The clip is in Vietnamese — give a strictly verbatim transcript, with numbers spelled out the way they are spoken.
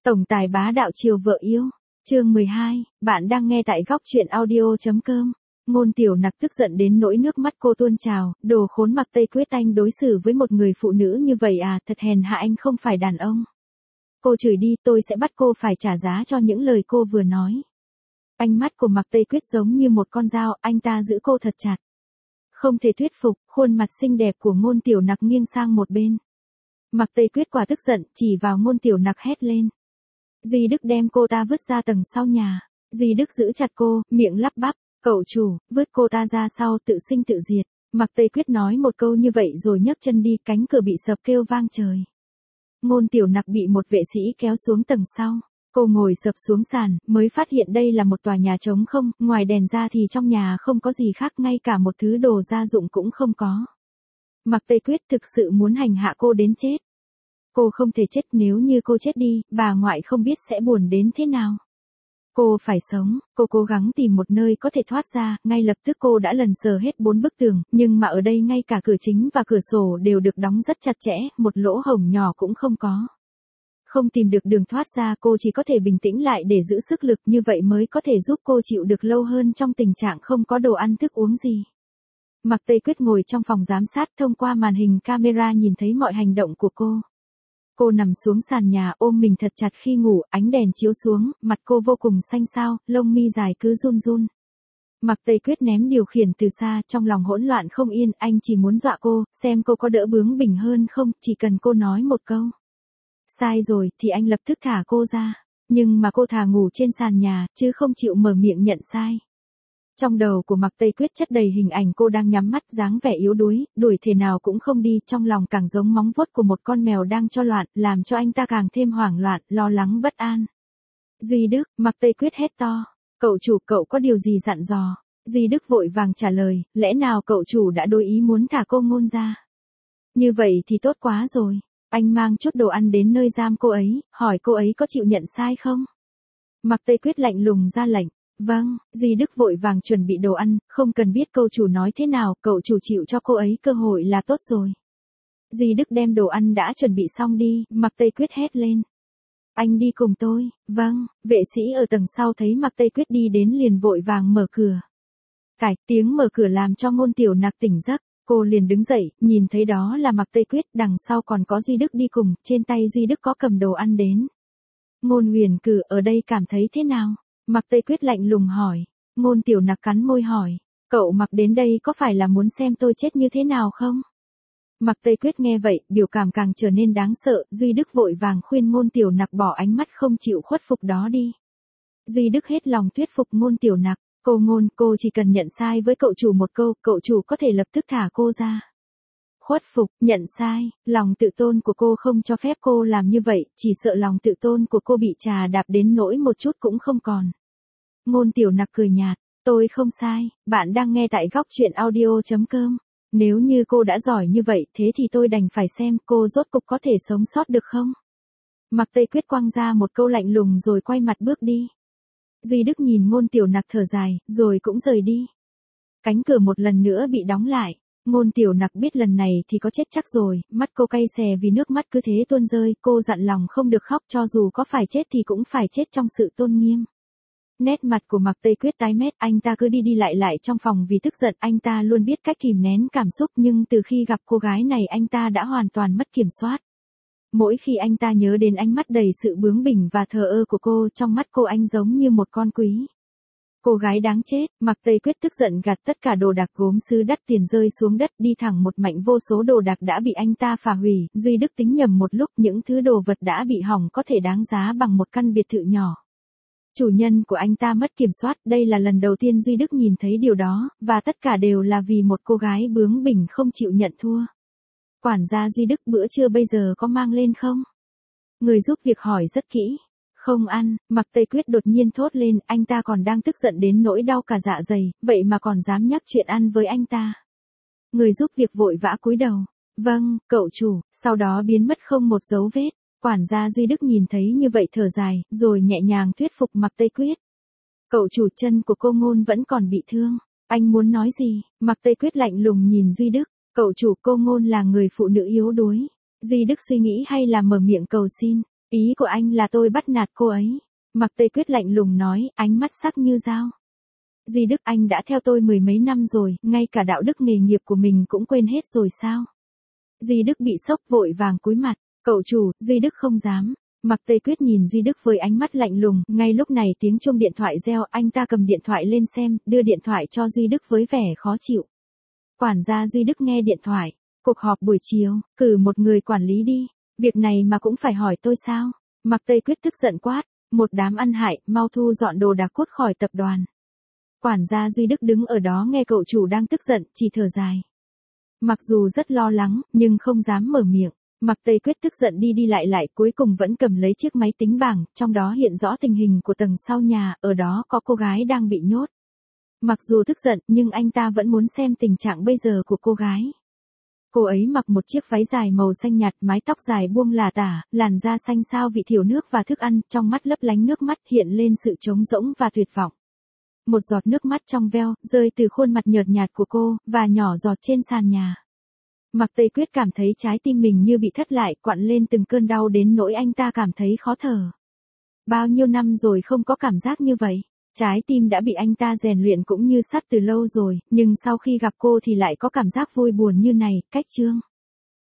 Tổng tài bá đạo chiều vợ yêu. Chương mười hai, bạn đang nghe tại góc truyện audio.com. Ngôn Tiểu Nặc tức giận đến nỗi nước mắt cô tuôn trào, đồ khốn Mạc Tây Quyết, anh đối xử với một người phụ nữ như vậy à, thật hèn hạ, anh không phải đàn ông. Cô chửi đi, tôi sẽ bắt cô phải trả giá cho những lời cô vừa nói. Ánh mắt của Mạc Tây Quyết giống như một con dao, anh ta giữ cô thật chặt. Không thể thuyết phục, khuôn mặt xinh đẹp của Ngôn Tiểu Nặc nghiêng sang một bên. Mạc Tây Quyết quả tức giận, chỉ vào Ngôn Tiểu Nặc hét lên. Duy Đức đem cô ta vứt ra tầng sau nhà. Duy Đức giữ chặt cô, miệng lắp bắp, cậu chủ, vứt cô ta ra sau, tự sinh tự diệt. Mạc Tây Quyết nói một câu như vậy rồi nhấc chân đi, cánh cửa bị sập kêu vang trời. Ngôn Tiểu Nặc bị một vệ sĩ kéo xuống tầng sau. Cô ngồi sập xuống sàn, mới phát hiện đây là một tòa nhà trống không, ngoài đèn ra thì trong nhà không có gì khác, ngay cả một thứ đồ gia dụng cũng không có. Mạc Tây Quyết thực sự muốn hành hạ cô đến chết. Cô không thể chết, nếu như cô chết đi, bà ngoại không biết sẽ buồn đến thế nào. Cô phải sống, cô cố gắng tìm một nơi có thể thoát ra, ngay lập tức cô đã lần sờ hết bốn bức tường, nhưng mà ở đây ngay cả cửa chính và cửa sổ đều được đóng rất chặt chẽ, một lỗ hổng nhỏ cũng không có. Không tìm được đường thoát ra, cô chỉ có thể bình tĩnh lại để giữ sức lực, như vậy mới có thể giúp cô chịu được lâu hơn trong tình trạng không có đồ ăn thức uống gì. Mạc Tây Quyết ngồi trong phòng giám sát, thông qua màn hình camera nhìn thấy mọi hành động của cô. Cô nằm xuống sàn nhà ôm mình thật chặt khi ngủ, ánh đèn chiếu xuống, mặt cô vô cùng xanh xao, lông mi dài cứ run run. Mạc Tây Quyết ném điều khiển từ xa, trong lòng hỗn loạn không yên, anh chỉ muốn dọa cô, xem cô có đỡ bướng bỉnh hơn không, chỉ cần cô nói một câu. Sai rồi, thì anh lập tức thả cô ra. Nhưng mà cô thà ngủ trên sàn nhà, chứ không chịu mở miệng nhận sai. Trong đầu của Mạc Tây Quyết chất đầy hình ảnh cô đang nhắm mắt, dáng vẻ yếu đuối, đuổi thể nào cũng không đi, trong lòng càng giống móng vuốt của một con mèo đang cho loạn, làm cho anh ta càng thêm hoảng loạn, lo lắng bất an. Duy Đức, Mạc Tây Quyết hét to. Cậu chủ, cậu có điều gì dặn dò? Duy Đức vội vàng trả lời, lẽ nào cậu chủ đã đối ý muốn thả cô Ngôn ra? Như vậy thì tốt quá rồi. Anh mang chút đồ ăn đến nơi giam cô ấy, hỏi cô ấy có chịu nhận sai không? Mạc Tây Quyết lạnh lùng ra lệnh. Vâng, Duy Đức vội vàng chuẩn bị đồ ăn, không cần biết cậu chủ nói thế nào, cậu chủ chịu cho cô ấy cơ hội là tốt rồi. Duy Đức đem đồ ăn đã chuẩn bị xong đi, Mạc Tây Quyết hét lên. Anh đi cùng tôi. Vâng, vệ sĩ ở tầng sau thấy Mạc Tây Quyết đi đến liền vội vàng mở cửa. Cải, tiếng mở cửa làm cho Ngôn Tiểu Nặc tỉnh giấc, cô liền đứng dậy, nhìn thấy đó là Mạc Tây Quyết, đằng sau còn có Duy Đức đi cùng, trên tay Duy Đức có cầm đồ ăn đến. Ngôn Huyền Cử ở đây cảm thấy thế nào? Mạc Tây Quyết lạnh lùng hỏi. Ngôn Tiểu Nặc cắn môi hỏi. Cậu mặc đến đây có phải là muốn xem tôi chết như thế nào không? Mạc Tây Quyết nghe vậy, biểu cảm càng trở nên đáng sợ, Duy Đức vội vàng khuyên Ngôn Tiểu Nặc bỏ ánh mắt không chịu khuất phục đó đi. Duy Đức hết lòng thuyết phục Ngôn Tiểu Nặc. Cô Ngôn, cô chỉ cần nhận sai với cậu chủ một câu, cậu chủ có thể lập tức thả cô ra. Khuất phục, nhận sai, lòng tự tôn của cô không cho phép cô làm như vậy, chỉ sợ lòng tự tôn của cô bị trà đạp đến nỗi một chút cũng không còn. Ngôn Tiểu Nặc cười nhạt, tôi không sai, bạn đang nghe tại góc truyện audio.com. Nếu như cô đã giỏi như vậy, thế thì tôi đành phải xem cô rốt cục có thể sống sót được không? Mạc Tây Quyết quăng ra một câu lạnh lùng rồi quay mặt bước đi. Duy Đức nhìn Ngôn Tiểu Nặc thở dài, rồi cũng rời đi. Cánh cửa một lần nữa bị đóng lại. Ngôn Tiểu Nặc biết lần này thì có chết chắc rồi, mắt cô cay xè vì nước mắt cứ thế tuôn rơi, cô dặn lòng không được khóc, cho dù có phải chết thì cũng phải chết trong sự tôn nghiêm. Nét mặt của Mạc Tây Quyết tái mét, anh ta cứ đi đi lại lại trong phòng vì tức giận, anh ta luôn biết cách kìm nén cảm xúc nhưng từ khi gặp cô gái này anh ta đã hoàn toàn mất kiểm soát. Mỗi khi anh ta nhớ đến ánh mắt đầy sự bướng bỉnh và thờ ơ của cô, trong mắt cô anh giống như một con quý. Cô gái đáng chết, Mạc Tây Quyết tức giận gạt tất cả đồ đạc gốm sứ đắt tiền rơi xuống đất, đi thẳng một mảnh vô số đồ đạc đã bị anh ta phá hủy, Duy Đức tính nhầm một lúc, những thứ đồ vật đã bị hỏng có thể đáng giá bằng một căn biệt thự nhỏ. Chủ nhân của anh ta mất kiểm soát, đây là lần đầu tiên Duy Đức nhìn thấy điều đó, và tất cả đều là vì một cô gái bướng bỉnh không chịu nhận thua. Quản gia Duy Đức, bữa trưa bây giờ có mang lên không? Người giúp việc hỏi rất kỹ. Không ăn, Mạc Tây Quyết đột nhiên thốt lên, anh ta còn đang tức giận đến nỗi đau cả dạ dày, vậy mà còn dám nhắc chuyện ăn với anh ta. Người giúp việc vội vã cúi đầu. Vâng, cậu chủ, sau đó biến mất không một dấu vết. Quản gia Duy Đức nhìn thấy như vậy thở dài, rồi nhẹ nhàng thuyết phục Mạc Tây Quyết. Cậu chủ, chân của cô Ngôn vẫn còn bị thương. Anh muốn nói gì? Mạc Tây Quyết lạnh lùng nhìn Duy Đức. Cậu chủ, cô Ngôn là người phụ nữ yếu đuối. Duy Đức suy nghĩ hay là mở miệng cầu xin. Ý của anh là tôi bắt nạt cô ấy. Mạc Tây Quyết lạnh lùng nói, ánh mắt sắc như dao. Duy Đức, anh đã theo tôi mười mấy năm rồi, ngay cả đạo đức nghề nghiệp của mình cũng quên hết rồi sao? Duy Đức bị sốc vội vàng cúi mặt, cậu chủ, Duy Đức không dám. Mạc Tây Quyết nhìn Duy Đức với ánh mắt lạnh lùng, ngay lúc này tiếng chuông điện thoại reo, anh ta cầm điện thoại lên xem, đưa điện thoại cho Duy Đức với vẻ khó chịu. Quản gia Duy Đức nghe điện thoại, cuộc họp buổi chiều, cử một người quản lý đi, việc này mà cũng phải hỏi tôi sao? Mạc Tây Quyết tức giận quát, một đám ăn hại, mau thu dọn đồ đạc cút khỏi tập đoàn. Quản gia Duy Đức đứng ở đó nghe cậu chủ đang tức giận, chỉ thở dài. Mặc dù rất lo lắng, nhưng không dám mở miệng. Mạc Tây Quyết tức giận đi đi lại lại, cuối cùng vẫn cầm lấy chiếc máy tính bảng, trong đó hiện rõ tình hình của tầng sau nhà, ở đó có cô gái đang bị nhốt. Mặc dù tức giận, nhưng anh ta vẫn muốn xem tình trạng bây giờ của cô gái. Cô ấy mặc một chiếc váy dài màu xanh nhạt, mái tóc dài buông lả tả, làn da xanh xao vị thiểu nước và thức ăn, trong mắt lấp lánh nước mắt hiện lên sự trống rỗng và tuyệt vọng. Một giọt nước mắt trong veo, rơi từ khuôn mặt nhợt nhạt của cô, và nhỏ giọt trên sàn nhà. Mạc Tây Quyết cảm thấy trái tim mình như bị thắt lại, quặn lên từng cơn đau đến nỗi anh ta cảm thấy khó thở. Bao nhiêu năm rồi không có cảm giác như vậy. Trái tim đã bị anh ta rèn luyện cũng như sắt từ lâu rồi, nhưng sau khi gặp cô thì lại có cảm giác vui buồn như này, cách chương.